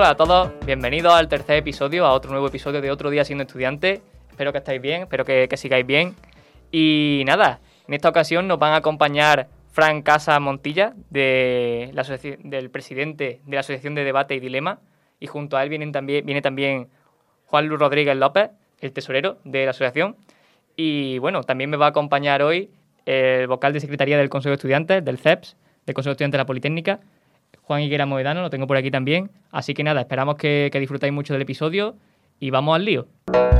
Buenas a todos, bienvenidos al tercer episodio, a otro nuevo episodio de Otro Día Siendo Estudiante. Espero que estéis bien, espero que sigáis bien. Y nada, en esta ocasión nos van a acompañar Fran Casa Montilla, del presidente de la Asociación de Debate y Dilema, y junto a él viene también Juan Luis Rodríguez López, el tesorero de la asociación. Y bueno, también me va a acompañar hoy el vocal de Secretaría del Consejo de Estudiantes, del CEPS, del Consejo de Estudiantes de la Politécnica, Juan Higuera Moedano, lo tengo por aquí también. Así que nada, esperamos que disfrutéis mucho del episodio y vamos al lío.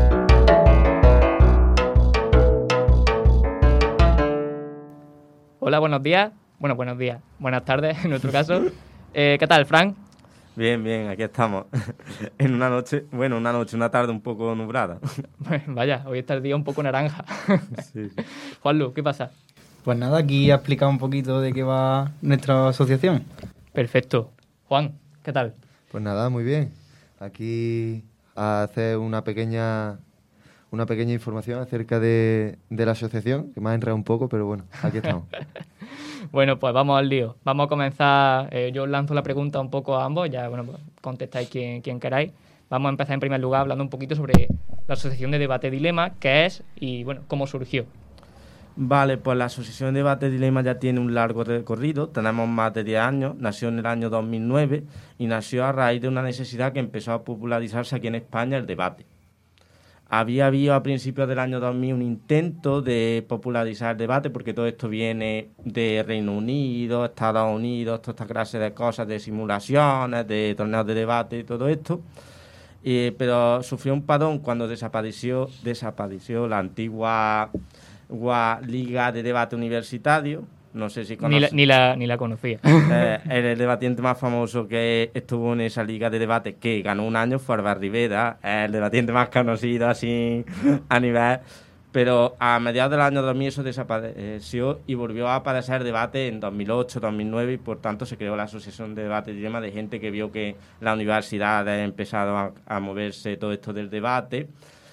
Hola, buenos días. Bueno, buenos días. Buenas tardes, en nuestro caso. ¿Qué tal, Fran? Bien, aquí estamos. En una tarde un poco nublada. Vaya, hoy está el día un poco naranja. Sí. Juanlu, ¿qué pasa? Pues nada, aquí a explicar un poquito de qué va nuestra asociación. Perfecto. Juan, ¿qué tal? Pues nada, muy bien. Aquí a hacer una pequeña información acerca de la asociación, que me ha enredado un poco, pero bueno, aquí estamos. Bueno, pues vamos al lío. Vamos a comenzar. Yo os lanzo la pregunta un poco a ambos, ya pues contestáis quien queráis. Vamos a empezar en primer lugar hablando un poquito sobre la Asociación de Debate Dilema, qué es y bueno, cómo surgió. Vale, pues la Asociación de Debate Dilema ya tiene un largo recorrido, tenemos más de 10 años, nació en el año 2009 y nació a raíz de una necesidad que empezó a popularizarse aquí en España, el debate. Había habido a principios del año 2000 un intento de popularizar el debate, porque todo esto viene de Reino Unido, Estados Unidos, toda esta clase de cosas, de simulaciones, de torneos de debate y todo esto. Pero sufrió un parón cuando desapareció la antigua Liga de Debate Universitario. No sé si conoces. Ni la conocía. El debatiente más famoso que estuvo en esa liga de debate, que ganó un año, fue Albert Rivera, el debatiente más conocido así a nivel. Pero a mediados del año 2000 eso desapareció y volvió a aparecer debate en 2008, 2009 y por tanto se creó la Asociación de Debate y Dilema, de gente que vio que la universidad ha empezado a moverse todo esto del debate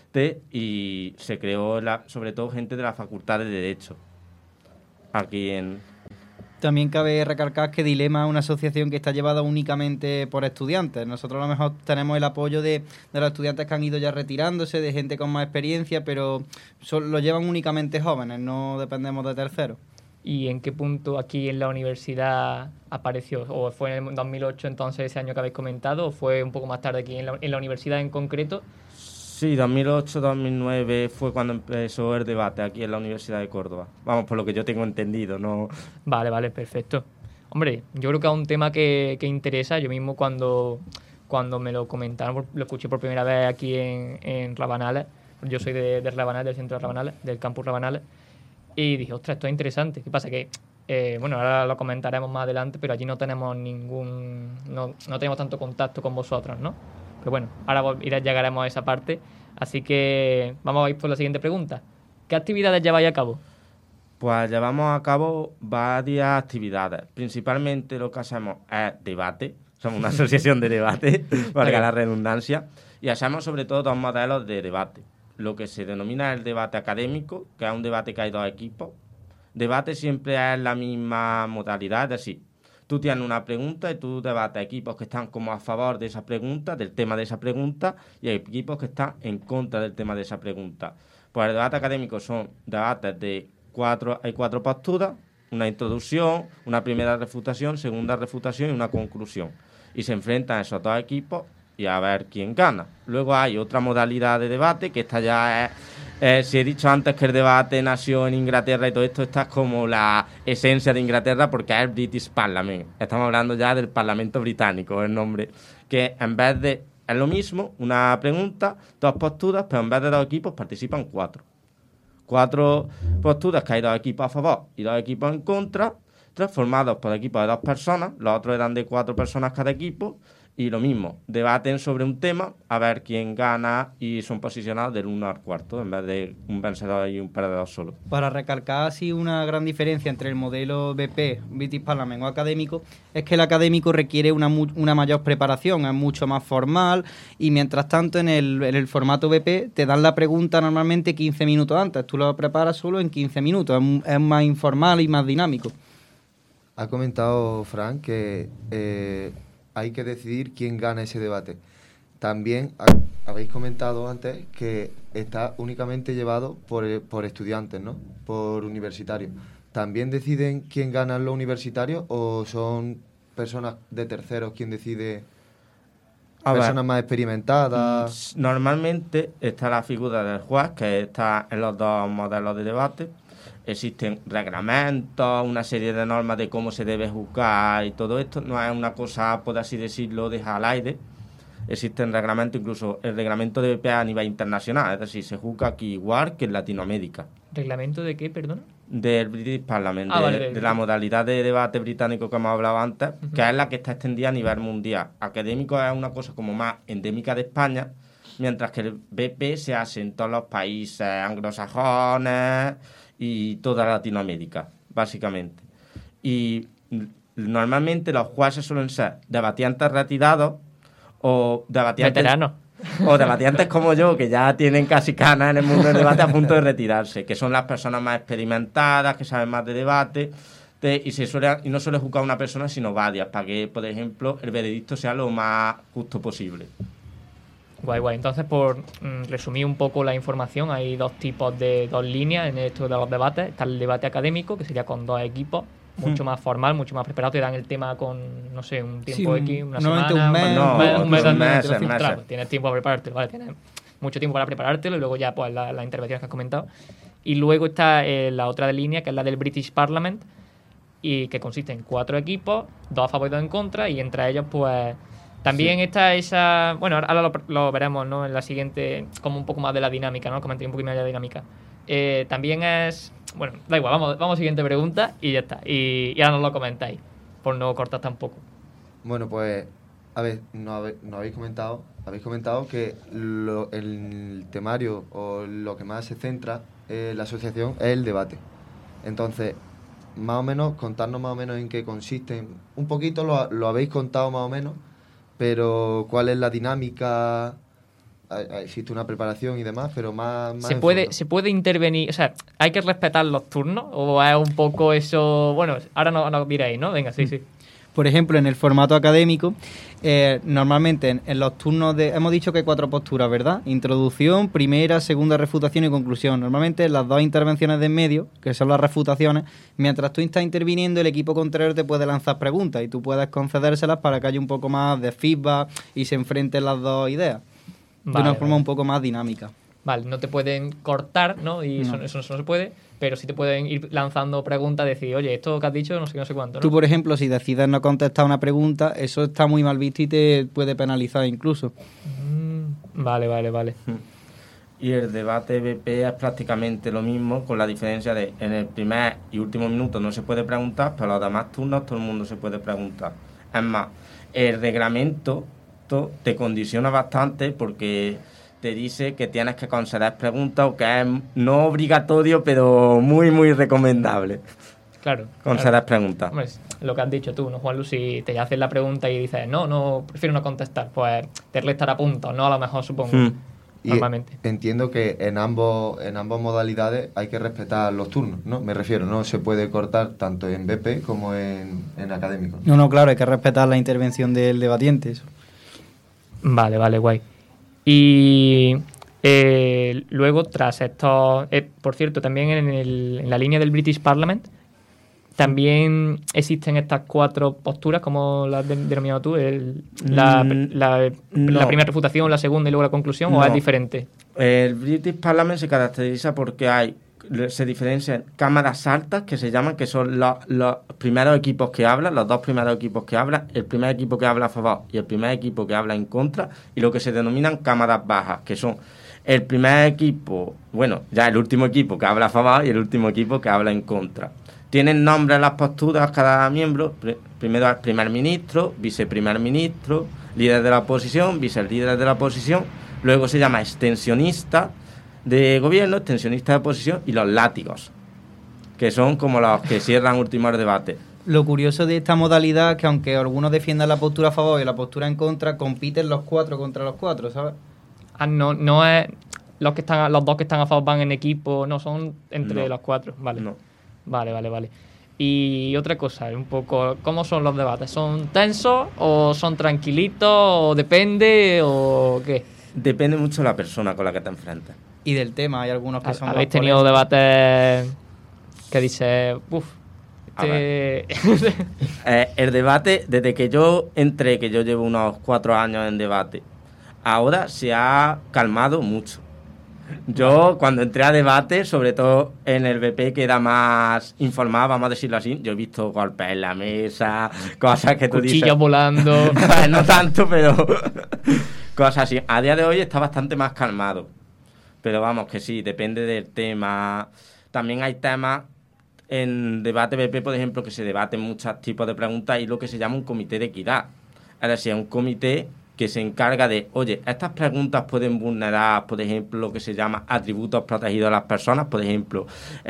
y se creó sobre todo gente de la Facultad de Derecho. Aquí También cabe recalcar que Dilema es una asociación que está llevada únicamente por estudiantes. Nosotros a lo mejor tenemos el apoyo de los estudiantes que han ido ya retirándose, de gente con más experiencia, pero lo llevan únicamente jóvenes, no dependemos de terceros. ¿Y en qué punto aquí en la universidad apareció? ¿O fue en el 2008 entonces ese año que habéis comentado? ¿O fue un poco más tarde aquí en la universidad en concreto? Sí, 2008-2009 fue cuando empezó el debate aquí en la Universidad de Córdoba. Vamos, por lo que yo tengo entendido, ¿no? Vale, perfecto. Hombre, yo creo que es un tema que interesa. Yo mismo cuando me lo comentaron, lo escuché por primera vez aquí en Rabanales. Yo soy de Rabanales, del centro de Rabanales, del campus Rabanales. Y dije, ostras, esto es interesante. ¿Qué pasa? Que, bueno, ahora lo comentaremos más adelante, pero allí no tenemos no tenemos tanto contacto con vosotros, ¿no? Pero bueno, ahora llegaremos a esa parte. Así que vamos a ir por la siguiente pregunta. ¿Qué actividades lleváis a cabo? Pues llevamos a cabo varias actividades. Principalmente lo que hacemos es debate. Somos una asociación de debate, valga la redundancia. Y hacemos sobre todo dos modelos de debate. Lo que se denomina el debate académico, que es un debate que hay dos equipos. Debate siempre es la misma modalidad, es decir, tú tienes una pregunta y tú debates equipos que están como a favor de esa pregunta, del tema de esa pregunta, y hay equipos que están en contra del tema de esa pregunta. Pues el debate académico son debates hay cuatro posturas, una introducción, una primera refutación, segunda refutación y una conclusión. Y se enfrentan esos dos equipos y a ver quién gana. Luego hay otra modalidad de debate, que esta ya es... si he dicho antes que el debate nació en Inglaterra y todo esto, esta es como la esencia de Inglaterra, porque es el British Parliament. Estamos hablando ya del Parlamento Británico, el nombre. Que en vez de... es lo mismo, una pregunta, dos posturas, pero en vez de dos equipos participan cuatro. Cuatro posturas, que hay dos equipos a favor y dos equipos en contra, formados por equipos de dos personas, los otros eran de 4 personas cada equipo. Y lo mismo, debaten sobre un tema, a ver quién gana, y son posicionados del 1 al 4, en vez de un vencedor y un perdedor solo. Para recalcar así una gran diferencia entre el modelo BP, British Parliament o académico, es que el académico requiere una mayor preparación, es mucho más formal, y mientras tanto en el formato BP te dan la pregunta normalmente 15 minutos antes, tú lo preparas solo en 15 minutos, es más informal y más dinámico. Ha comentado Fran que hay que decidir quién gana ese debate. También habéis comentado antes que está únicamente llevado por estudiantes, ¿no? Por universitarios. ¿También deciden quién gana los universitarios o son personas de terceros quien decide? Personas más experimentadas. Normalmente está la figura del juez, que está en los dos modelos de debate. Existen reglamentos, una serie de normas de cómo se debe juzgar y todo esto. No es una cosa, por así decirlo, deja al aire. Existen reglamentos, incluso el reglamento de BP a nivel internacional, es decir, se juzga aquí igual que en Latinoamérica. ¿Reglamento de qué, perdona? Del British Parliament, vale. de la modalidad de debate británico que hemos hablado antes, que es la que está extendida a nivel mundial. Académico es una cosa como más endémica de España, mientras que el BP se hace en todos los países anglosajones y toda Latinoamérica, básicamente. Y normalmente los jueces suelen ser debatientes retirados o debatientes... Veteranos. O debatientes como yo, que ya tienen casi canas en el mundo del debate a punto de retirarse, que son las personas más experimentadas, que saben más de debate, y no suele juzgar una persona, sino varias, para que, por ejemplo, el veredicto sea lo más justo posible. Guay. Entonces, por resumir un poco la información, hay dos líneas en esto de los debates. Está el debate académico, que sería con dos equipos, mucho más formal, mucho más preparado. Te dan el tema con, no sé, un tiempo X, una semana, un mes. Claro, tienes tiempo para preparártelo, ¿vale? Tienes mucho tiempo para preparártelo y luego ya pues las intervenciones que has comentado. Y luego está la otra línea, que es la del British Parliament, y que consiste en 4 equipos, 2 a favor y 2 en contra, y entre ellos pues... También está esa... Bueno, ahora lo veremos, ¿no? En la siguiente, como un poco más de la dinámica, ¿no? Comenté un poquito más de la dinámica. También es... Bueno, da igual, vamos a la siguiente pregunta y ya está. Y ahora nos lo comentáis, por no cortar tampoco. Bueno, pues, a ver, no habéis comentado que el temario o lo que más se centra la asociación es el debate. Entonces, más o menos, contarnos más o menos en qué consisten. Un poquito lo habéis contado más o menos, pero ¿cuál es la dinámica? Existe una preparación y demás, pero más ¿Se puede intervenir? O sea, ¿hay que respetar los turnos? ¿O es un poco eso...? Bueno, ahora nos diréis, ¿no? Venga, sí. Por ejemplo, en el formato académico, normalmente en los turnos hemos dicho que hay 4 posturas, ¿verdad? Introducción, primera, segunda refutación y conclusión. Normalmente las 2 intervenciones de en medio, que son las refutaciones, mientras tú estás interviniendo, el equipo contrario te puede lanzar preguntas y tú puedes concedérselas para que haya un poco más de feedback y se enfrenten las 2 ideas. De una forma un poco más dinámica. Vale, no te pueden cortar, ¿no? Y eso no se puede, pero sí te pueden ir lanzando preguntas, decir, oye, esto que has dicho, no sé cuánto, ¿no? Tú, por ejemplo, si decides no contestar una pregunta, eso está muy mal visto y te puede penalizar incluso. Vale. Y el debate BP es prácticamente lo mismo, con la diferencia de en el primer y último minuto no se puede preguntar, pero los demás turnos todo el mundo se puede preguntar. Es más, el reglamento te condiciona bastante porque te dice que tienes que conceder preguntas, o que es no obligatorio, pero muy, muy recomendable. Claro. Conceder preguntas. Hombre, lo que has dicho tú, ¿no, Juanlu? Si te haces la pregunta y dices, no, prefiero no contestar, pues te restará puntos, ¿no? A lo mejor, supongo, normalmente. Y entiendo que en ambas modalidades hay que respetar los turnos, ¿no? Me refiero, no se puede cortar tanto en BP como en académico. No, claro, hay que respetar la intervención del debatiente, eso. Vale, guay. Y luego, tras esto, por cierto, también en la línea del British Parliament, también existen estas 4 posturas, como las has denominado tú, la primera refutación, la segunda y luego la conclusión, ¿o es diferente? El British Parliament se caracteriza porque se diferencian cámaras altas, que se llaman, que son los primeros equipos que hablan, los 2 primeros equipos que hablan, el primer equipo que habla a favor y el primer equipo que habla en contra, y lo que se denominan cámaras bajas, que son el primer equipo, ya el último equipo que habla a favor y el último equipo que habla en contra. Tienen nombre las posturas cada miembro, primero el primer ministro, viceprimer ministro, líder de la oposición, vicelíder de la oposición, luego se llama extensionista de gobierno, extensionista de oposición, y los látigos, que son como los que cierran últimos debates. Lo curioso de esta modalidad es que aunque algunos defiendan la postura a favor y la postura en contra, compiten los 4 contra los 4, ¿sabes? No es los 2 que están a favor van en equipo, no, son entre los 4, vale. No. Vale. Y otra cosa, un poco, ¿cómo son los debates? ¿Son tensos o son tranquilitos o depende o qué? Depende mucho de la persona con la que te enfrentas. Y del tema, hay algunos que son ¿Habéis más tenido polémicos. debates que dices, uff, A el debate, desde que yo entré, que yo llevo unos 4 años en debate, ahora se ha calmado mucho. Yo, cuando entré a debate, sobre todo en el BP, que era más informado, vamos a decirlo así, yo he visto golpes en la mesa, cosas que tú dices... cuchillos volando? No tanto, pero cosas así. A día de hoy está bastante más calmado. Pero vamos, que sí, depende del tema. También hay temas en debate BP, por ejemplo, que se debaten muchos tipos de preguntas y lo que se llama un comité de equidad. Es decir, un comité que se encarga de, oye, estas preguntas pueden vulnerar, por ejemplo, lo que se llama atributos protegidos de las personas, por ejemplo,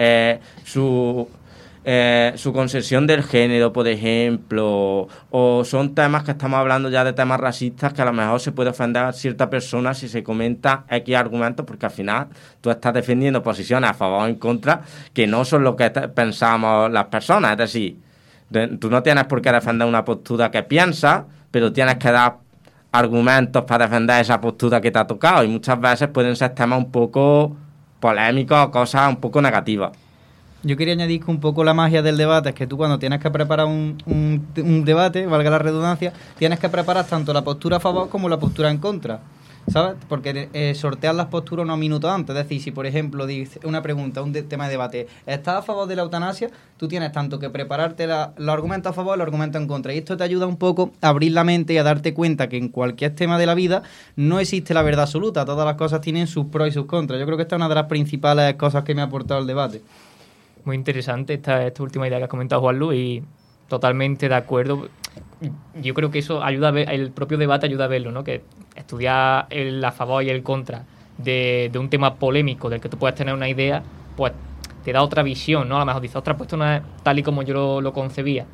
su concesión del género, por ejemplo, o son temas que estamos hablando ya de temas racistas que a lo mejor se puede ofender a cierta persona si se comenta X argumentos, porque al final tú estás defendiendo posiciones a favor o en contra que no son lo que pensamos las personas. Es decir, tú no tienes por qué defender una postura que piensas, pero tienes que dar argumentos para defender esa postura que te ha tocado, y muchas veces pueden ser temas un poco polémicos o cosas un poco negativas. Yo quería añadir que un poco la magia del debate es que tú, cuando tienes que preparar un debate, valga la redundancia, tienes que preparar tanto la postura a favor como la postura en contra, ¿sabes? Porque sorteas las posturas unos minutos antes. Es decir, si por ejemplo dice una pregunta, tema de debate, ¿estás a favor de la eutanasia? Tú tienes tanto que prepararte los argumentos a favor y los argumentos en contra. Y esto te ayuda un poco a abrir la mente y a darte cuenta que en cualquier tema de la vida no existe la verdad absoluta. Todas las cosas tienen sus pros y sus contras. Yo creo que esta es una de las principales cosas que me ha aportado el debate. Muy interesante esta última idea que has comentado, Juanlu, y totalmente de acuerdo. Yo creo que eso ayuda a ver, el propio debate ayuda a verlo, ¿no? Que estudiar el a favor y el contra de un tema polémico del que tú puedes tener una idea, pues te da otra visión, ¿no? A lo mejor dices, ostras, pues esto no es tal y como yo lo concebía.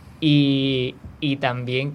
Y también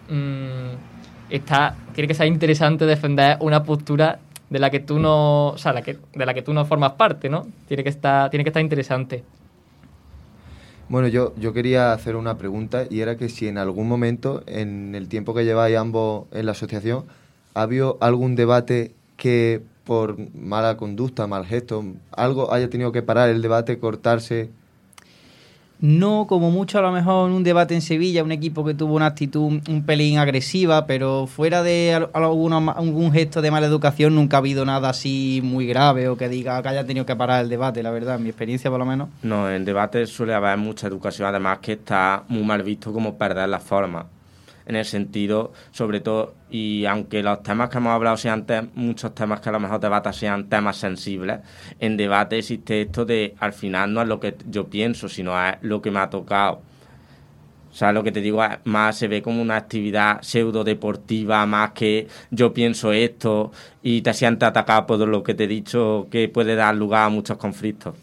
tiene que ser interesante defender una postura de la que tú no, o sea, de la que tú no formas parte, ¿no? Tiene que estar interesante. Bueno, yo quería hacer una pregunta, y era que si en algún momento, en el tiempo que lleváis ambos en la asociación, ¿ha habido algún debate que por mala conducta, mal gesto, algo haya tenido que parar el debate, cortarse? No, como mucho a lo mejor en un debate en Sevilla, un equipo que tuvo una actitud un pelín agresiva, pero fuera de algún gesto de mala educación nunca ha habido nada así muy grave o que diga que haya tenido que parar el debate, la verdad, en mi experiencia por lo menos. No, en debate suele haber mucha educación, además que está muy mal visto como perder la forma. En el sentido, sobre todo, y aunque los temas que hemos hablado sean muchos temas que a lo mejor debatas sean temas sensibles, en debate existe esto de, al final no es lo que yo pienso, sino es lo que me ha tocado. O sea, lo que te digo, más se ve como una actividad pseudo deportiva, más que yo pienso esto y te sientes atacado por lo que te he dicho, que puede dar lugar a muchos conflictos.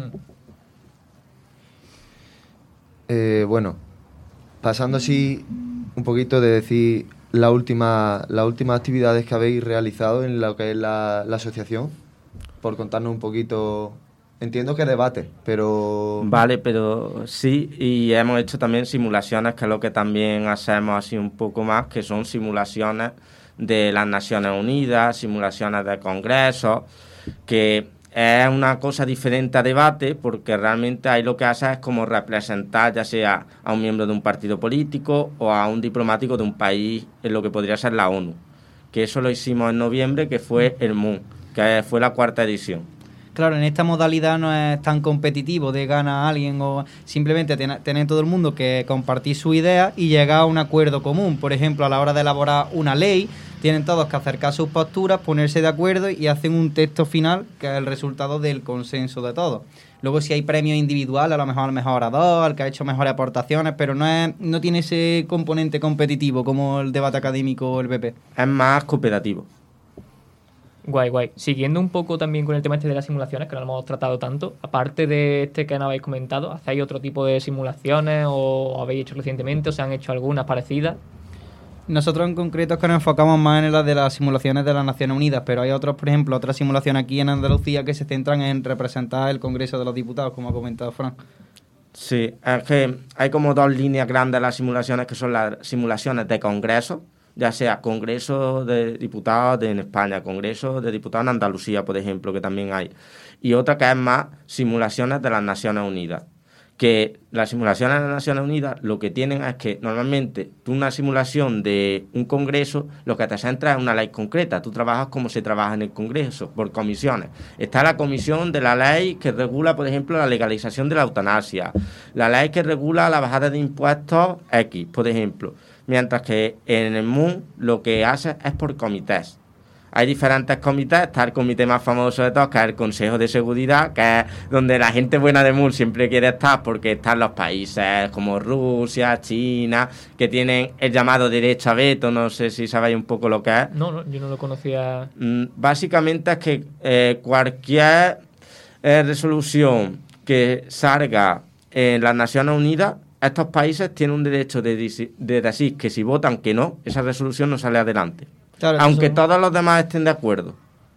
Bueno, pasando así un poquito de decir las últimas actividades que habéis realizado en lo que es la asociación, por contarnos un poquito. Entiendo que debate, pero... Vale, pero sí, y hemos hecho también simulaciones, que es lo que también hacemos así un poco más, que son simulaciones de las Naciones Unidas, simulaciones de congresos, que es una cosa diferente a debate, porque realmente ahí lo que hace es como representar ya sea a un miembro de un partido político o a un diplomático de un país en lo que podría ser la ONU. Que eso lo hicimos en noviembre, que fue el MUN, que fue la 4ª edición. Claro, en esta modalidad no es tan competitivo de gana a alguien, o simplemente tener todo el mundo que compartir su idea y llegar a un acuerdo común. Por ejemplo, a la hora de elaborar una ley, tienen todos que acercar sus posturas, ponerse de acuerdo y hacen un texto final que es el resultado del consenso de todos. Luego, si hay premios individuales, a lo mejor al mejor orador, al que ha hecho mejores aportaciones, pero no tiene ese componente competitivo como el debate académico o el BP. Es más cooperativo. Guay. Siguiendo un poco también con el tema de las simulaciones, que no lo hemos tratado tanto, aparte de este que no habéis comentado, ¿hacéis otro tipo de simulaciones o habéis hecho recientemente o se han hecho algunas parecidas? Nosotros en concreto es que nos enfocamos más en las de las simulaciones de las Naciones Unidas, pero hay otros, por ejemplo, otras simulaciones aquí en Andalucía que se centran en representar el Congreso de los Diputados, como ha comentado Fran. Sí, es que hay como dos líneas grandes en las simulaciones, que son las simulaciones de congresos, ya sea Congreso de Diputados en España, Congreso de Diputados en Andalucía, por ejemplo, que también hay. Y otra que es más simulaciones de las Naciones Unidas. Que las simulaciones de las Naciones Unidas lo que tienen es que normalmente tú una simulación de un congreso lo que te centra es una ley concreta. Tú trabajas como se trabaja en el congreso, por comisiones. Está la comisión de la ley que regula, por ejemplo, la legalización de la eutanasia, la ley que regula la bajada de impuestos X, por ejemplo. Mientras que en el MUN lo que hace es por comités. Hay diferentes comités, está el comité más famoso de todos, que es el Consejo de Seguridad, que es donde la gente buena de MUN siempre quiere estar, porque están los países como Rusia, China, que tienen el llamado derecho a veto, no sé si sabéis un poco lo que es. No, yo no lo conocía. Básicamente es que cualquier resolución que salga en las Naciones Unidas, estos países tienen un derecho de decir que si votan que no, esa resolución no sale adelante. Claro, aunque todos los demás estén de acuerdo.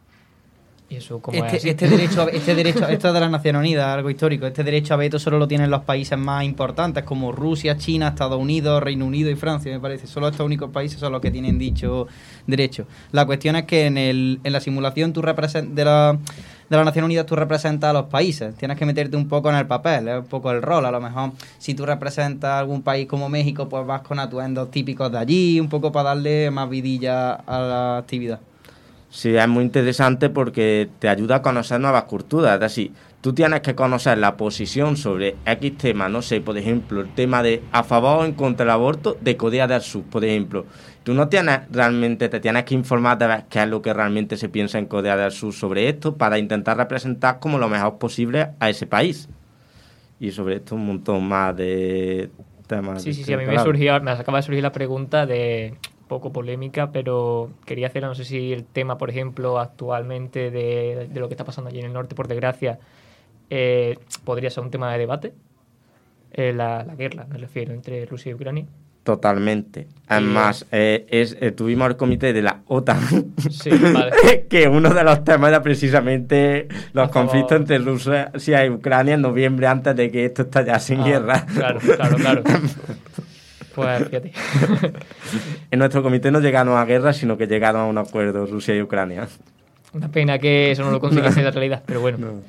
¿Y eso cómo es así? Este derecho, esto es de las Naciones Unidas, algo histórico. Este derecho a veto solo lo tienen los países más importantes, como Rusia, China, Estados Unidos, Reino Unido y Francia, me parece. Solo estos únicos países son los que tienen dicho derecho. La cuestión es que en la simulación de las Naciones Unidas tú representas a los países. Tienes que meterte un poco en el papel, un poco el rol. A lo mejor, si tú representas a algún país como México, pues vas con atuendos típicos de allí, un poco para darle más vidilla a la actividad. Sí, es muy interesante porque te ayuda a conocer nuevas culturas. Es decir, tú tienes que conocer la posición sobre X tema, no sé, por ejemplo, el tema de a favor o en contra del aborto de Corea del Sur, por ejemplo. Tú no tienes realmente, te tienes que informar de ver qué es lo que realmente se piensa en Corea del Sur sobre esto para intentar representar como lo mejor posible a ese país. Y sobre esto un montón más de temas. Sí, a mí me acaba de surgir la pregunta de poco polémica, pero quería hacerla, no sé si el tema, por ejemplo, actualmente de lo que está pasando allí en el norte, por desgracia, podría ser un tema de debate. La guerra, me refiero, entre Rusia y Ucrania. Totalmente. Además, tuvimos el comité de la OTAN, sí, vale. que uno de los temas era precisamente los conflictos entre Rusia y Ucrania en noviembre, antes de que esto estallase en guerra. Claro. Pues fíjate. En nuestro comité no llegaron a guerra, sino que llegaron a un acuerdo Rusia y Ucrania. Una pena que eso no lo consiguiese en la realidad, pero bueno. No.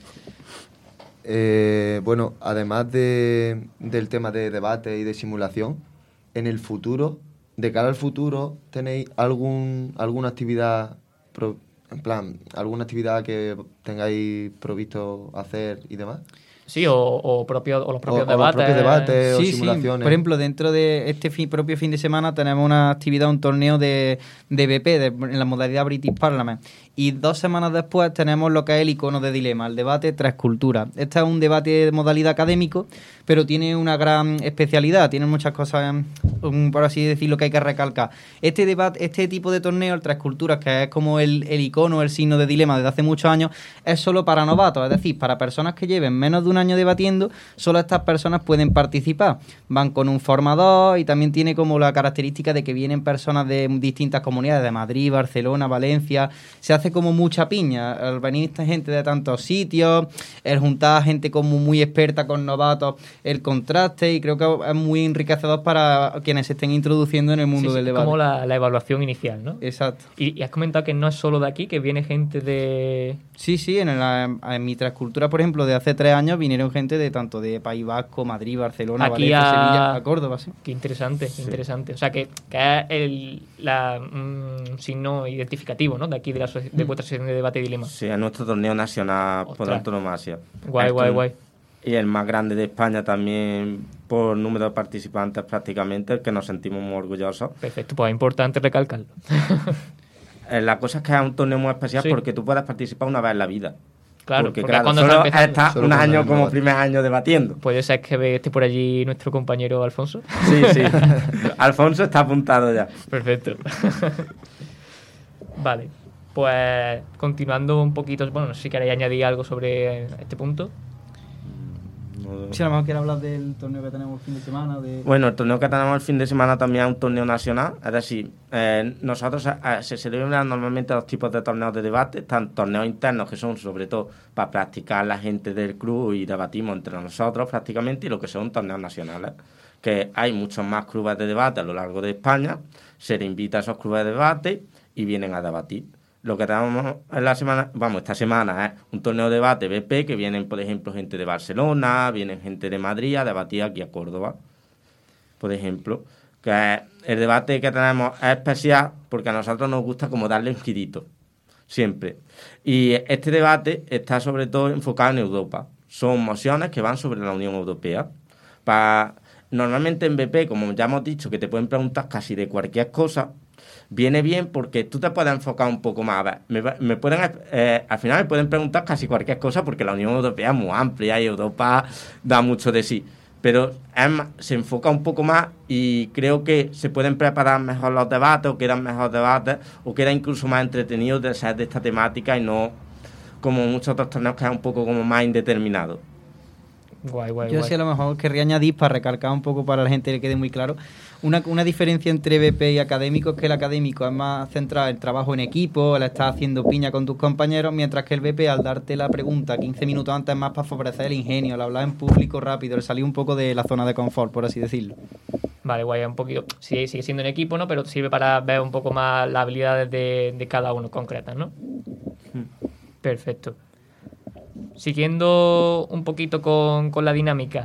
Bueno, además del tema de debate y de simulación, en el futuro, de cara al futuro, ¿tenéis alguna actividad, alguna actividad que tengáis previsto hacer y demás? Sí, o los propios debates. Los propios debates o Sí. simulaciones. Por ejemplo, dentro de este propio fin de semana tenemos una actividad, un torneo de BP en la modalidad British Parliament. Y 2 semanas después tenemos lo que es el icono de dilema, el debate Tres Culturas. Este es un debate de modalidad académico, pero tiene una gran especialidad, tiene muchas cosas, por así decirlo, que hay que recalcar. Este tipo de torneo, el Tres Culturas, que es como el icono, el signo de dilema desde hace muchos años, es solo para novatos, es decir, para personas que lleven menos de un año debatiendo, solo estas personas pueden participar. Van con un formador y también tiene como la característica de que vienen personas de distintas comunidades, de Madrid, Barcelona, Valencia. Se hace como mucha piña al venir esta gente de tantos sitios, el juntar gente como muy experta con novatos, el contraste, y creo que es muy enriquecedor para quienes se estén introduciendo en el mundo del debate. Como la evaluación inicial, ¿no? Exacto. Y has comentado que no es solo de aquí, que viene gente de... Sí, en mi Transcultura, por ejemplo, de hace 3 años vinieron gente de tanto de País Vasco, Madrid, Barcelona, aquí Valencia, Sevilla, a Córdoba, sí. Qué interesante, Sí. interesante. O sea, que es un signo identificativo, ¿no? De aquí, de vuestra sesión de debate y dilema. Sí, es nuestro torneo nacional por Ostras. antonomasia. Guay. Y el más grande de España también por número de participantes prácticamente, el que nos sentimos muy orgullosos. Perfecto, pues es importante recalcarlo. La cosa es que es un torneo muy especial Sí. porque tú puedes participar una vez en la vida. Claro, porque es claro, cuando solo está empezando. está Solo un cuando año es como nuevo. primer año debatiendo. Puede ser que esté por allí nuestro compañero Alfonso. Sí. Alfonso está apuntado ya. Perfecto. Vale, pues continuando un poquito, bueno, no sé si queréis añadir algo sobre este punto. Si a lo mejor quiere hablar del torneo que tenemos el fin de semana. Bueno, el torneo que tenemos el fin de semana también es un torneo nacional. Es decir, nosotros se celebran normalmente dos tipos de torneos de debate. Están torneos internos, que son sobre todo para practicar la gente del club y debatimos entre nosotros prácticamente, y lo que son torneos nacionales, que hay muchos más clubes de debate a lo largo de España. Se le invita a esos clubes de debate y vienen a debatir. Lo que tenemos en esta semana es un torneo de debate BP, que vienen, por ejemplo, gente de Barcelona, vienen gente de Madrid a debatir aquí a Córdoba, por ejemplo. Que el debate que tenemos es especial porque a nosotros nos gusta como darle un girito, siempre. Y este debate está sobre todo enfocado en Europa. Son mociones que van sobre la Unión Europea. Normalmente en BP, como ya hemos dicho, que te pueden preguntar casi de cualquier cosa, viene bien porque tú te puedes enfocar un poco más. A ver, al final me pueden preguntar casi cualquier cosa porque la Unión Europea es muy amplia y Europa da mucho de sí. Pero se enfoca un poco más y creo que se pueden preparar mejor los debates, o quedan mejor debates, o queda incluso más entretenido de ser de esta temática y no como muchos otros torneos que es un poco como más indeterminado. Yo sí a lo mejor querría añadir, para recalcar un poco para la gente que quede muy claro, una diferencia entre BP y académico, es que el académico es más centrado en el trabajo en equipo, el estar haciendo piña con tus compañeros, mientras que el BP, al darte la pregunta 15 minutos antes, es más para favorecer el ingenio, el hablar en público rápido, el salir un poco de la zona de confort, por así decirlo. Vale, guay, un poquito. Sí, sigue siendo en equipo, ¿no? Pero sirve para ver un poco más las habilidades de cada uno concretas, ¿no? Perfecto. Siguiendo un poquito con la dinámica,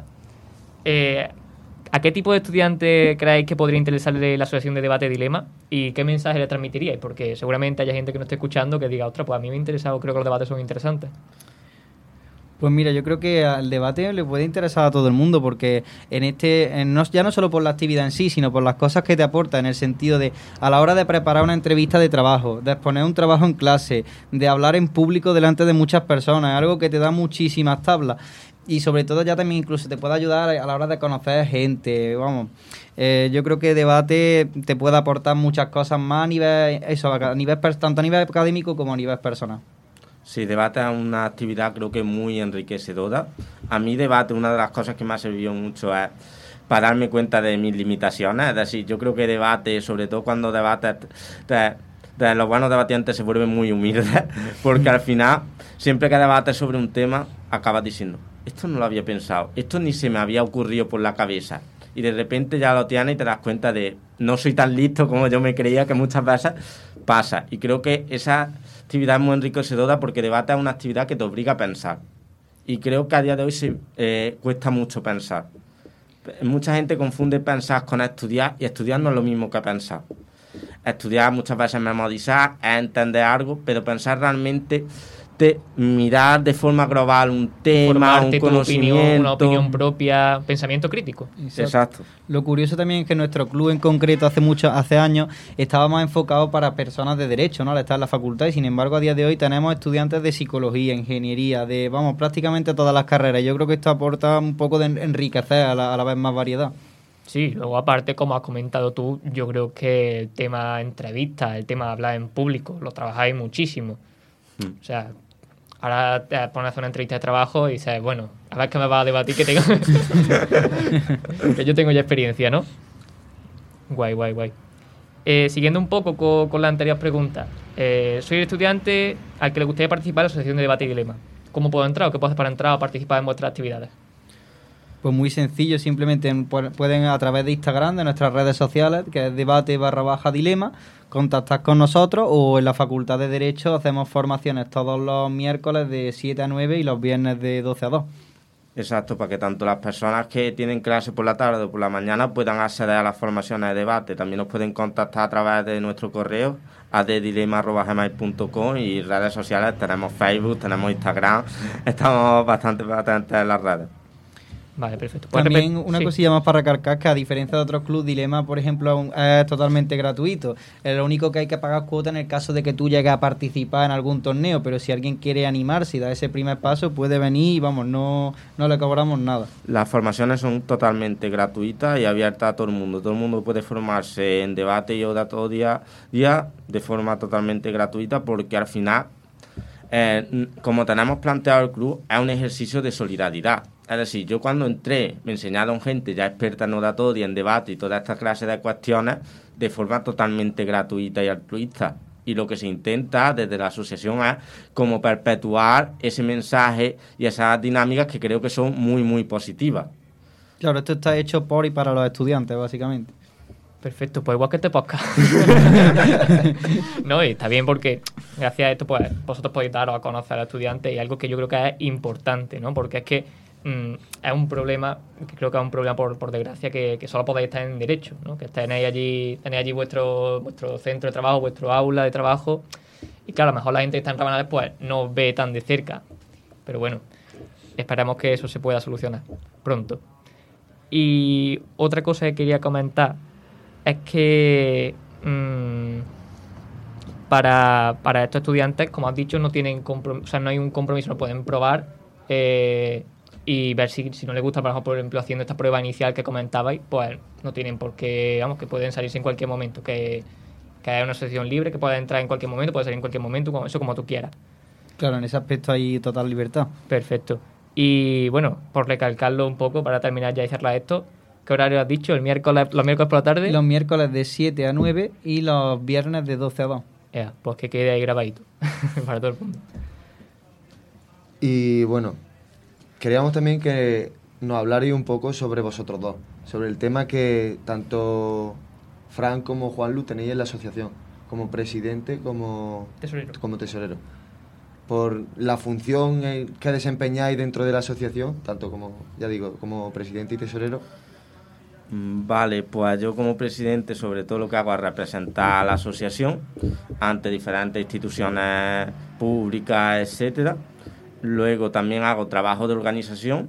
¿a qué tipo de estudiante creéis que podría interesarle la asociación de debate Dilema y qué mensaje le transmitiríais? Porque seguramente haya gente que no esté escuchando que diga, ostras, pues a mí me ha interesado, creo que los debates son interesantes. Pues mira, yo creo que al debate le puede interesar a todo el mundo, porque ya no solo por la actividad en sí, sino por las cosas que te aporta, en el sentido de, a la hora de preparar una entrevista de trabajo, de exponer un trabajo en clase, de hablar en público delante de muchas personas, es algo que te da muchísimas tablas. Y sobre todo ya también incluso te puede ayudar a la hora de conocer gente, vamos. Yo creo que debate te puede aportar muchas cosas más tanto a nivel académico como a nivel personal. Sí, debate es una actividad creo que muy enriquecedora. A mí debate, una de las cosas que me ha servido mucho es para darme cuenta de mis limitaciones. Es decir, yo creo que debate, sobre todo cuando debates, los buenos debatientes se vuelven muy humildes, porque al final, siempre que debates sobre un tema, acabas diciendo, esto no lo había pensado, esto ni se me había ocurrido por la cabeza. Y de repente ya lo tienes y te das cuenta de, no soy tan listo como yo me creía, que muchas veces pasa. Y creo que esa actividad es muy enriquecedora porque debate es una actividad que te obliga a pensar. Y creo que a día de hoy cuesta mucho pensar. Mucha gente confunde pensar con estudiar, y estudiar no es lo mismo que pensar. Estudiar muchas veces es memorizar, es entender algo, pero pensar realmente mirar de forma global un tema, formarte un conocimiento, una opinión propia, pensamiento crítico. Exacto. Lo curioso también es que nuestro club en concreto hace años estaba más enfocado para personas de derecho, ¿no? Al estar en la facultad, y sin embargo a día de hoy tenemos estudiantes de psicología, ingeniería, prácticamente todas las carreras. Yo creo que esto aporta un poco de enriquecer a la vez más variedad. Sí, luego aparte, como has comentado tú, yo creo que el tema entrevistas, el tema de hablar en público, lo trabajáis muchísimo. O sea, ahora te pones a hacer una entrevista de trabajo y dices, bueno, a ver qué me va a debatir, que tengo que yo tengo ya experiencia, ¿no? Guay. Siguiendo un poco con la anterior pregunta, soy estudiante al que le gustaría participar en la Asociación de Debate y Dilema. ¿Cómo puedo entrar o qué puedo hacer para entrar o participar en vuestras actividades? Pues muy sencillo, simplemente pueden a través de Instagram, de nuestras redes sociales, que es debate_dilema, contactar con nosotros, o en la Facultad de Derecho hacemos formaciones todos los miércoles de 7 a 9 y los viernes de 12 a 2. Exacto, para que tanto las personas que tienen clase por la tarde o por la mañana puedan acceder a las formaciones de debate. También nos pueden contactar a través de nuestro correo addilema@gmail.com, y redes sociales, tenemos Facebook, tenemos Instagram, estamos bastante patentes en las redes. Vale, perfecto. También una cosilla más para recalcar, que a diferencia de otros clubes, Dilema, por ejemplo, es totalmente gratuito. Lo único que hay que pagar cuota en el caso de que tú llegues a participar en algún torneo, pero si alguien quiere animarse y dar ese primer paso, puede venir y no le cobramos nada. Las formaciones son totalmente gratuitas y abiertas a todo el mundo. Todo el mundo puede formarse en debate y día de forma totalmente gratuita, porque al final, como tenemos planteado el club, es un ejercicio de solidaridad. Es decir, yo cuando entré me enseñaron gente ya experta en oratoria, en debate y toda esta clase de cuestiones de forma totalmente gratuita y altruista. Y lo que se intenta desde la asociación es como perpetuar ese mensaje y esas dinámicas que creo que son muy, muy positivas. Claro, esto está hecho por y para los estudiantes, básicamente. Perfecto, pues igual que este podcast. No, y está bien porque gracias a esto pues vosotros podéis daros a conocer a los estudiantes y algo que yo creo que es importante, ¿no? Porque es que es un problema, que creo que es un problema por desgracia, que solo podéis estar en derecho, ¿no? Que tenéis allí vuestro centro de trabajo, vuestro aula de trabajo, y claro, a lo mejor la gente que está en Rabanales pues no os ve tan de cerca, pero bueno, esperamos que eso se pueda solucionar pronto. Y otra cosa que quería comentar es que para estos estudiantes, como has dicho, no tienen no hay un compromiso, no pueden probar y ver si no les gusta, por ejemplo, haciendo esta prueba inicial que comentabais, pues no tienen por qué, vamos, que pueden salirse en cualquier momento, que es una asociación libre, que puede entrar en cualquier momento, puede salir en cualquier momento, eso como tú quieras. Claro, en ese aspecto hay total libertad. Perfecto. Y bueno, por recalcarlo un poco, para terminar ya y cerrar esto, ¿qué horario has dicho? ¿Los miércoles por la tarde? Los miércoles de 7 a 9 y los viernes de 12 a 2. Pues que quede ahí grabadito para todo el mundo. Y bueno, queríamos también que nos hablarais un poco sobre vosotros dos, sobre el tema que tanto Fran como Juanlu tenéis en la asociación, como presidente, como tesorero. Por la función que desempeñáis dentro de la asociación, tanto como, ya digo, como presidente y tesorero. Vale, pues yo como presidente sobre todo lo que hago es representar a la asociación ante diferentes instituciones públicas, etcétera. Luego también hago trabajo de organización.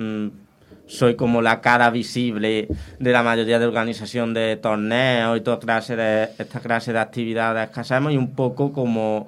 Soy como la cara visible de la mayoría de organización de torneos y toda esta clase de actividades que hacemos, y un poco como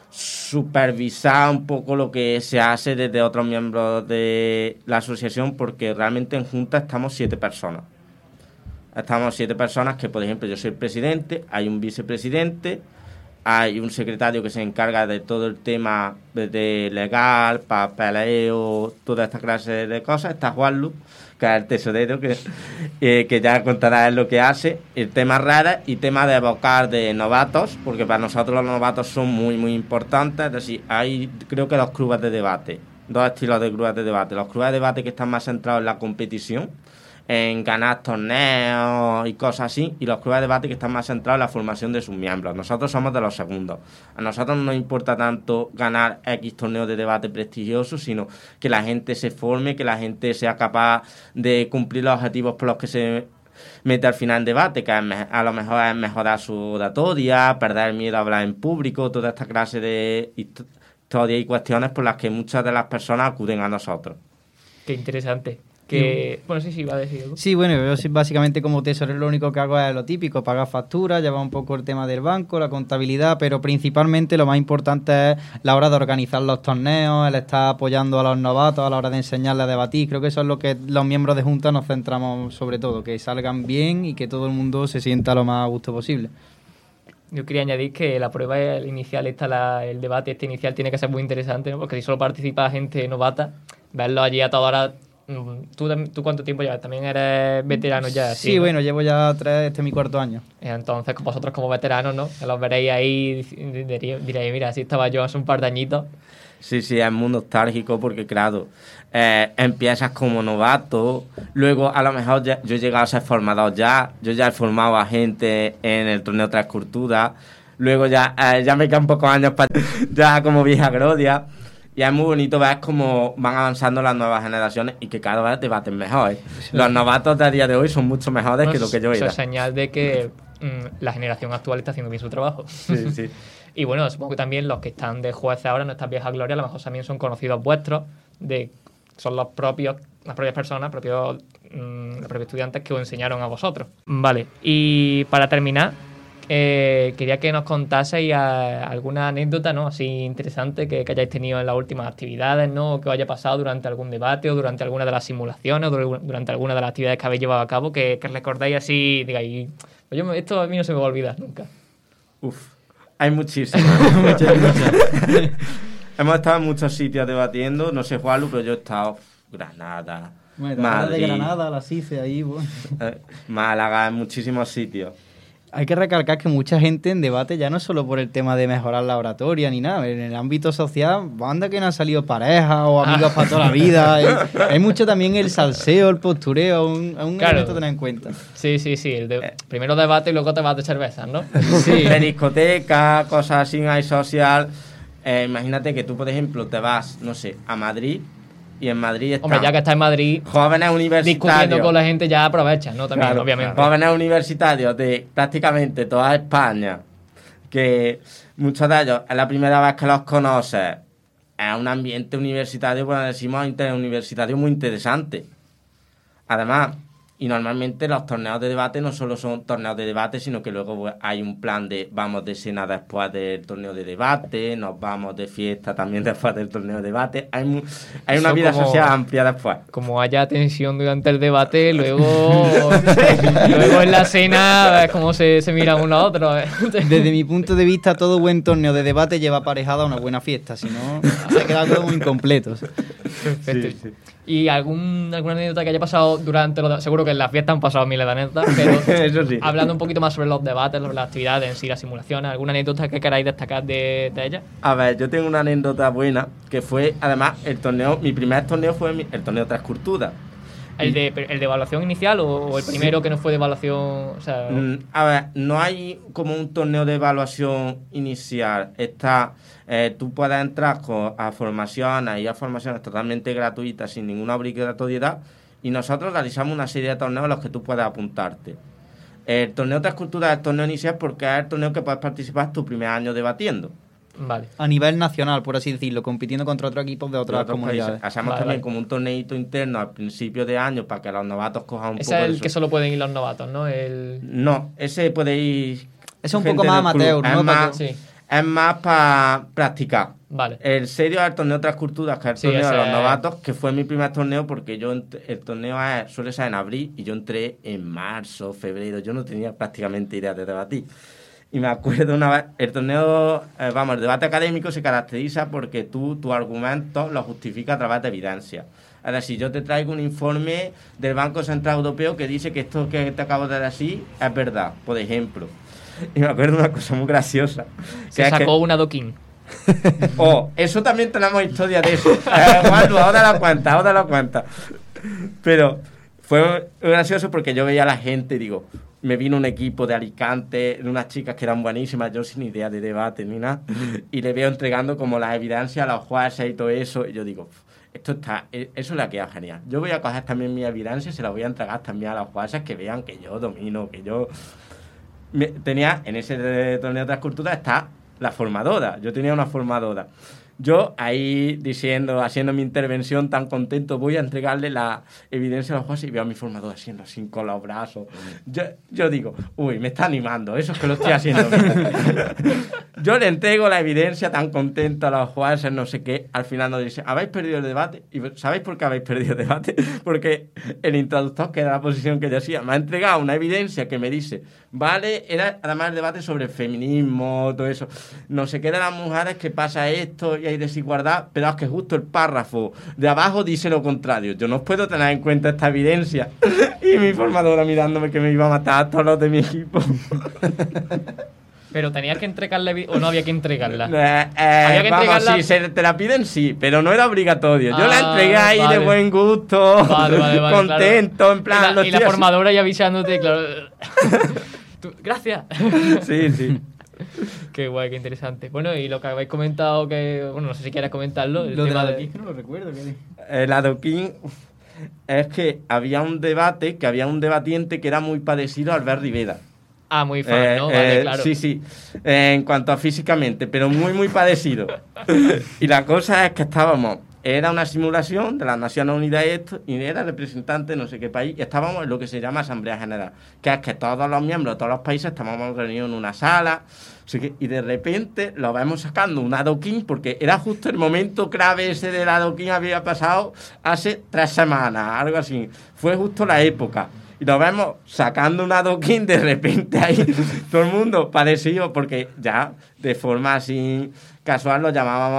supervisar un poco lo que se hace desde otros miembros de la asociación, porque realmente en junta estamos 7 personas. Estamos 7 personas que, por ejemplo, yo soy el presidente, hay un vicepresidente, hay un secretario que se encarga de todo el tema de legal, papeleo, toda esta clase de cosas. Está Juanlu, que es el tesorero, que ya contará él lo que hace. El tema redes y tema de evocar de novatos, porque para nosotros los novatos son muy, muy importantes. Es decir, hay creo que 2 clubes de debate, 2 estilos de clubes de debate. Los clubes de debate que están más centrados en la competición, en ganar torneos y cosas así, y los clubes de debate que están más centrados en la formación de sus miembros. Nosotros somos de los segundos. A nosotros no nos importa tanto ganar X torneos de debate prestigiosos, sino que la gente se forme, que la gente sea capaz de cumplir los objetivos por los que se mete al final en debate, que a lo mejor es mejorar su oratoria, perder el miedo a hablar en público, toda esta clase de historias y cuestiones por las que muchas de las personas acuden a nosotros. Qué interesante. Bueno, sí, va a decir algo. Sí, bueno, yo básicamente como tesorero lo único que hago es lo típico, pagar facturas, llevar un poco el tema del banco, la contabilidad, pero principalmente lo más importante es la hora de organizar los torneos, el estar apoyando a los novatos a la hora de enseñarles a debatir. Creo que eso es lo que los miembros de Junta nos centramos sobre todo, que salgan bien y que todo el mundo se sienta lo más a gusto posible. Yo quería añadir que la prueba inicial, el debate inicial tiene que ser muy interesante, ¿no? Porque si solo participa gente novata, verlo allí a toda hora. ¿Tú cuánto tiempo llevas? ¿También eres veterano ya? Sí, ¿no? Bueno, llevo ya 3, este es mi 4º año. Entonces, vosotros como veteranos, ¿no? Que los veréis ahí y diréis, mira, así estaba yo hace un par de añitos. Sí, es muy nostálgico porque, claro, empiezas como novato, luego a lo mejor yo he llegado a ser formador ya, yo ya he formado a gente en el torneo Tres Culturas, luego ya me quedan pocos años para ya como vieja gloria. Y es muy bonito ver cómo van avanzando las nuevas generaciones y que cada vez debaten mejor. Los novatos de a día de hoy son mucho mejores que lo que yo era. Eso es señal de que la generación actual está haciendo bien su trabajo. Sí. Y bueno, supongo que también los que están de jueces ahora, nuestras viejas glorias, a lo mejor también son conocidos vuestros, son las propias personas, los propios estudiantes que os enseñaron a vosotros. Vale, y para terminar, quería que nos contaseis alguna anécdota, ¿no? Así interesante que hayáis tenido en las últimas actividades, ¿no? O que os haya pasado durante algún debate o durante alguna de las simulaciones o durante alguna de las actividades que habéis llevado a cabo, que recordáis así, digáis, esto a mí no se me va a olvidar nunca. Hay muchísimas. Muchas. Hemos estado en muchos sitios debatiendo, no sé Juanlu, pero yo he estado Granada, Bueno, Madrid, de Granada, la CICE, ahí, bueno. Málaga, en muchísimos sitios. Hay que recalcar que mucha gente en debate ya no solo por el tema de mejorar la oratoria ni nada, en el ámbito social, banda que no han salido parejas o amigos para toda la vida. Hay mucho también el salseo, el postureo, un Claro. elemento a tener en cuenta. Sí. Primero debate y luego te vas de cervezas, ¿no? Sí. De discoteca, cosas así, hay social. Imagínate que tú, por ejemplo, te vas, no sé, a Madrid y en Madrid están Hombre, ya que estás en Madrid jóvenes universitarios. discutiendo con la gente, ya aprovechas, ¿no? También, Claro, obviamente. jóvenes universitarios de prácticamente toda España, que muchos de ellos es la primera vez que los conoces. Es un ambiente universitario, pues decimos universitario muy interesante. Además, y normalmente los torneos de debate no solo son torneos de debate, sino que luego pues, hay un plan de vamos de cena después del torneo de debate, nos vamos de fiesta también después del torneo de debate. Hay una Eso vida como- social amplia después. Como haya tensión durante el debate, luego en la cena ves cómo se miran uno a otro. Desde mi punto de vista, todo buen torneo de debate lleva aparejada una buena fiesta, si no, se queda todo muy incompleto. Perfecto. ¿Y alguna anécdota que haya pasado durante los... Seguro que en las fiestas han pasado miles de anécdotas, pero Eso sí. hablando un poquito más sobre los debates, sobre las actividades en sí, las simulaciones, ¿alguna anécdota que queráis destacar de ella? A ver, yo tengo una anécdota buena, que fue, además, mi primer torneo fue el torneo Tres Culturas. ¿El de evaluación inicial o el primero que no fue de evaluación? O sea, A ver, no hay como un torneo de evaluación inicial. Tú puedes entrar a formaciones y a formaciones totalmente gratuitas, sin ninguna obligatoriedad, y nosotros realizamos una serie de torneos en los que tú puedes apuntarte. El torneo Tres Culturas es el torneo inicial porque es el torneo que puedes participar tu primer año debatiendo. vale. A nivel nacional, por así decirlo, compitiendo contra otros equipos de otras otros comunidades. países. Hacemos Vale, también vale. como un torneito interno al principio de año para que los novatos cojan un Ese poco es de el que su- solo pueden ir los novatos, ¿no? No, ese puede ir... Ese es un gente poco más del club. amateur, ¿no? Es más, Sí. es más para practicar. Vale. El serio es el torneo Otras Culturas, que es el Sí, torneo de ese los es- novatos, que fue mi primer torneo porque el torneo suele ser en abril y yo entré en marzo, febrero. Yo no tenía prácticamente idea de debatir. Y me acuerdo una vez, el torneo, el debate académico se caracteriza porque tu argumento lo justifica a través de evidencia. Es decir, yo te traigo un informe del Banco Central Europeo que dice que esto que te acabo de decir es verdad, por ejemplo. Y me acuerdo una cosa muy graciosa. Se que es que- sacó una doquín. eso también tenemos historia de eso. Waldo, ahora lo cuenta. Pero fue gracioso porque yo veía a la gente y digo, me vino un equipo de Alicante, de unas chicas que eran buenísimas, yo sin idea de debate ni nada, y le veo entregando como las evidencias a los jueces y todo eso, y yo digo, eso le ha quedado genial. Yo voy a coger también mi evidencia y se la voy a entregar también a los jueces que vean que yo domino, que yo... Tenía, en ese torneo de las culturas está la formadora. Yo tenía una formadora. Yo ahí haciendo mi intervención tan contento, voy a entregarle la evidencia a los jueces y veo a mi formadora haciendo así con los brazos. Yo digo, uy, me está animando, eso es que lo estoy haciendo bien. Yo le entrego la evidencia tan contento a los jueces, no sé qué. Al final nos dice, ¿habéis perdido el debate? ¿Y sabéis por qué habéis perdido el debate? Porque el introductor, que era la posición que yo hacía, me ha entregado una evidencia que me dice, vale, era además el debate sobre el feminismo, todo eso. No sé qué de las mujeres, que pasa esto y hay desigualdad, pero es que justo el párrafo de abajo dice lo contrario. Yo no puedo tener en cuenta esta evidencia. Y mi formadora mirándome que me iba a matar a todos los de mi equipo. Pero tenías que entregarla o no había que entregarla. Había que vamos, entregarla- si te la piden, sí, pero no era obligatorio. Yo la Ah, entregué ahí vale. de buen gusto, Vale, contento, claro. en plan... lo Y la estoy formadora ya avisándote, claro. Gracias. haciendo. Sí, sí. Qué guay, qué interesante. Bueno, y lo que habéis comentado, que bueno, no sé si quieres comentarlo, el Lo de tema la de... doquín, que no lo recuerdo. El adoquín es que había un debatiente que era muy parecido a Albert Rivera. Ah, muy fan, ¿no? Vale, claro. Sí, sí, en cuanto a físicamente, pero muy, muy parecido. Y la cosa es que era una simulación de las Naciones Unidas y era representante de no sé qué país, y estábamos en lo que se llama Asamblea General, que es que todos los miembros de todos los países estábamos reunidos en una sala, y de repente lo vemos sacando un adoquín, porque era justo el momento clave ese del adoquín, había pasado hace 3 semanas, algo así, fue justo la época. Y lo vemos sacando un adoquín de repente ahí, todo el mundo parecido, porque ya de forma así casual lo llamábamos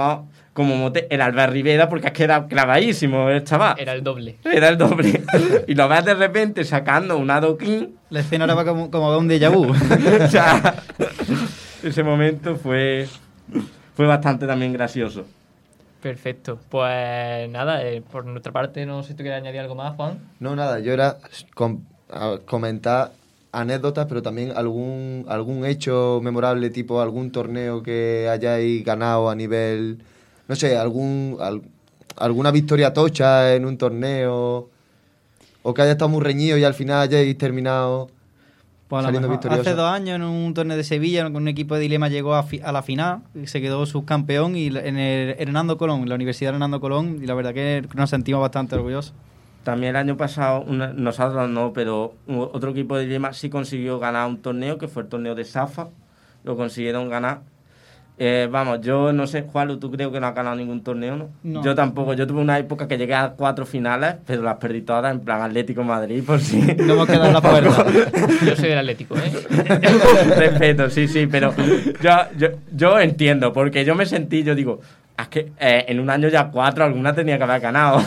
como mote el Albert Rivera, porque es que era clavadísimo el chaval. Era el doble. Era el doble. Y lo ves de repente sacando un adoquín. La escena era como un déjà vu. O sea, ese momento fue bastante también gracioso. Perfecto. Pues nada, por nuestra parte, no sé si tú quieres añadir algo más, Juan. No, nada, yo era comentar anécdotas, pero también algún hecho memorable, tipo algún torneo que hayáis ganado a nivel, no sé, alguna victoria tocha en un torneo, o que haya estado muy reñido y al final hayáis terminado Pues saliendo victorioso. hace 2 años en un torneo de Sevilla, con un equipo de Dilema llegó a la final, y se quedó subcampeón y en el Hernando Colón, la Universidad de Hernando Colón, y la verdad que nos sentimos bastante orgullosos. También el año pasado, nosotros no, pero otro equipo de Dilema sí consiguió ganar un torneo, que fue el torneo de Safa. Lo consiguieron ganar. Vamos, yo no sé, Juanlu, tú creo que no has ganado ningún torneo, ¿no? No. Yo tampoco. Yo tuve una época que llegué a 4 finales, pero las perdí todas, en plan Atlético Madrid, por si... No hemos quedado en la puerta. Yo soy del Atlético, ¿eh? Respeto, sí, pero yo entiendo, porque yo me sentí, yo digo, es que en un año ya 4, alguna tenía que haber ganado.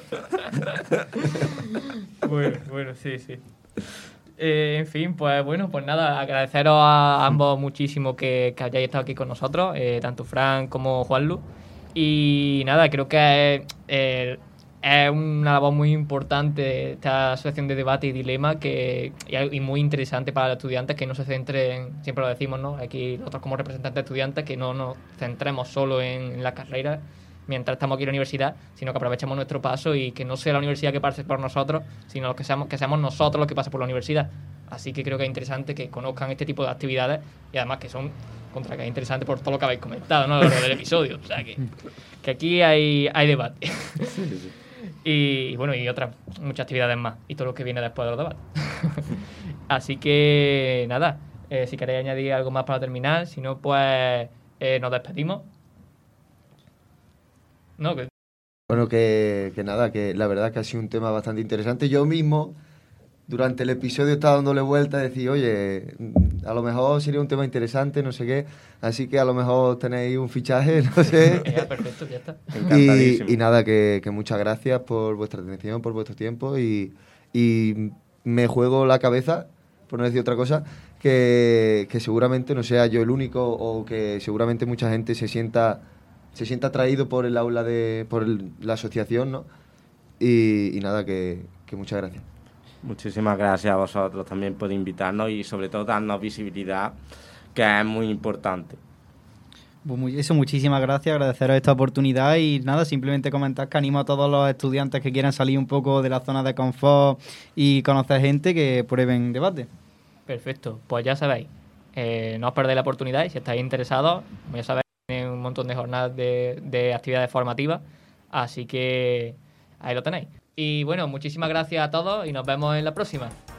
Bueno, sí. En fin, pues nada, agradeceros a ambos muchísimo que hayáis estado aquí con nosotros, tanto Fran como Juanlu. Y nada, creo que es una labor muy importante esta asociación de debate y dilema y muy interesante para los estudiantes, que no se centren, siempre lo decimos, ¿no? Aquí nosotros como representantes de estudiantes, que no nos centremos solo en la carrera mientras estamos aquí en la universidad, sino que aprovechemos nuestro paso y que no sea la universidad que pase por nosotros, sino que seamos nosotros los que pasen por la universidad. Así que creo que es interesante que conozcan este tipo de actividades y además que es interesante por todo lo que habéis comentado, ¿no? A lo largo del episodio. O sea, que aquí hay debate. Y bueno, y otras muchas actividades más y todo lo que viene después de los debates. Así que nada, si queréis añadir algo más para terminar, si no, pues nos despedimos. No, Bueno, que nada, que la verdad que ha sido un tema bastante interesante. Yo mismo, durante el episodio, estaba dándole vuelta y decía, oye, a lo mejor sería un tema interesante, no sé qué. Así que a lo mejor tenéis un fichaje, no sé. ya, perfecto, ya está. Encantadísimo. Y nada, que muchas gracias por vuestra atención, por vuestro tiempo y me juego la cabeza, por no decir otra cosa, que seguramente no sea yo el único o que seguramente mucha gente se sienta atraído por el aula por la asociación, ¿no? Y nada, que muchas gracias. Muchísimas gracias a vosotros también por invitarnos y sobre todo darnos visibilidad, que es muy importante. Pues eso, muchísimas gracias, agradeceros esta oportunidad y nada, simplemente comentar que animo a todos los estudiantes que quieran salir un poco de la zona de confort y conocer gente que prueben debate. Perfecto, pues ya sabéis, no os perdéis la oportunidad y si estáis interesados, ya sabéis, tienen un montón de jornadas de actividades formativas, así que ahí lo tenéis. Y bueno, muchísimas gracias a todos y nos vemos en la próxima.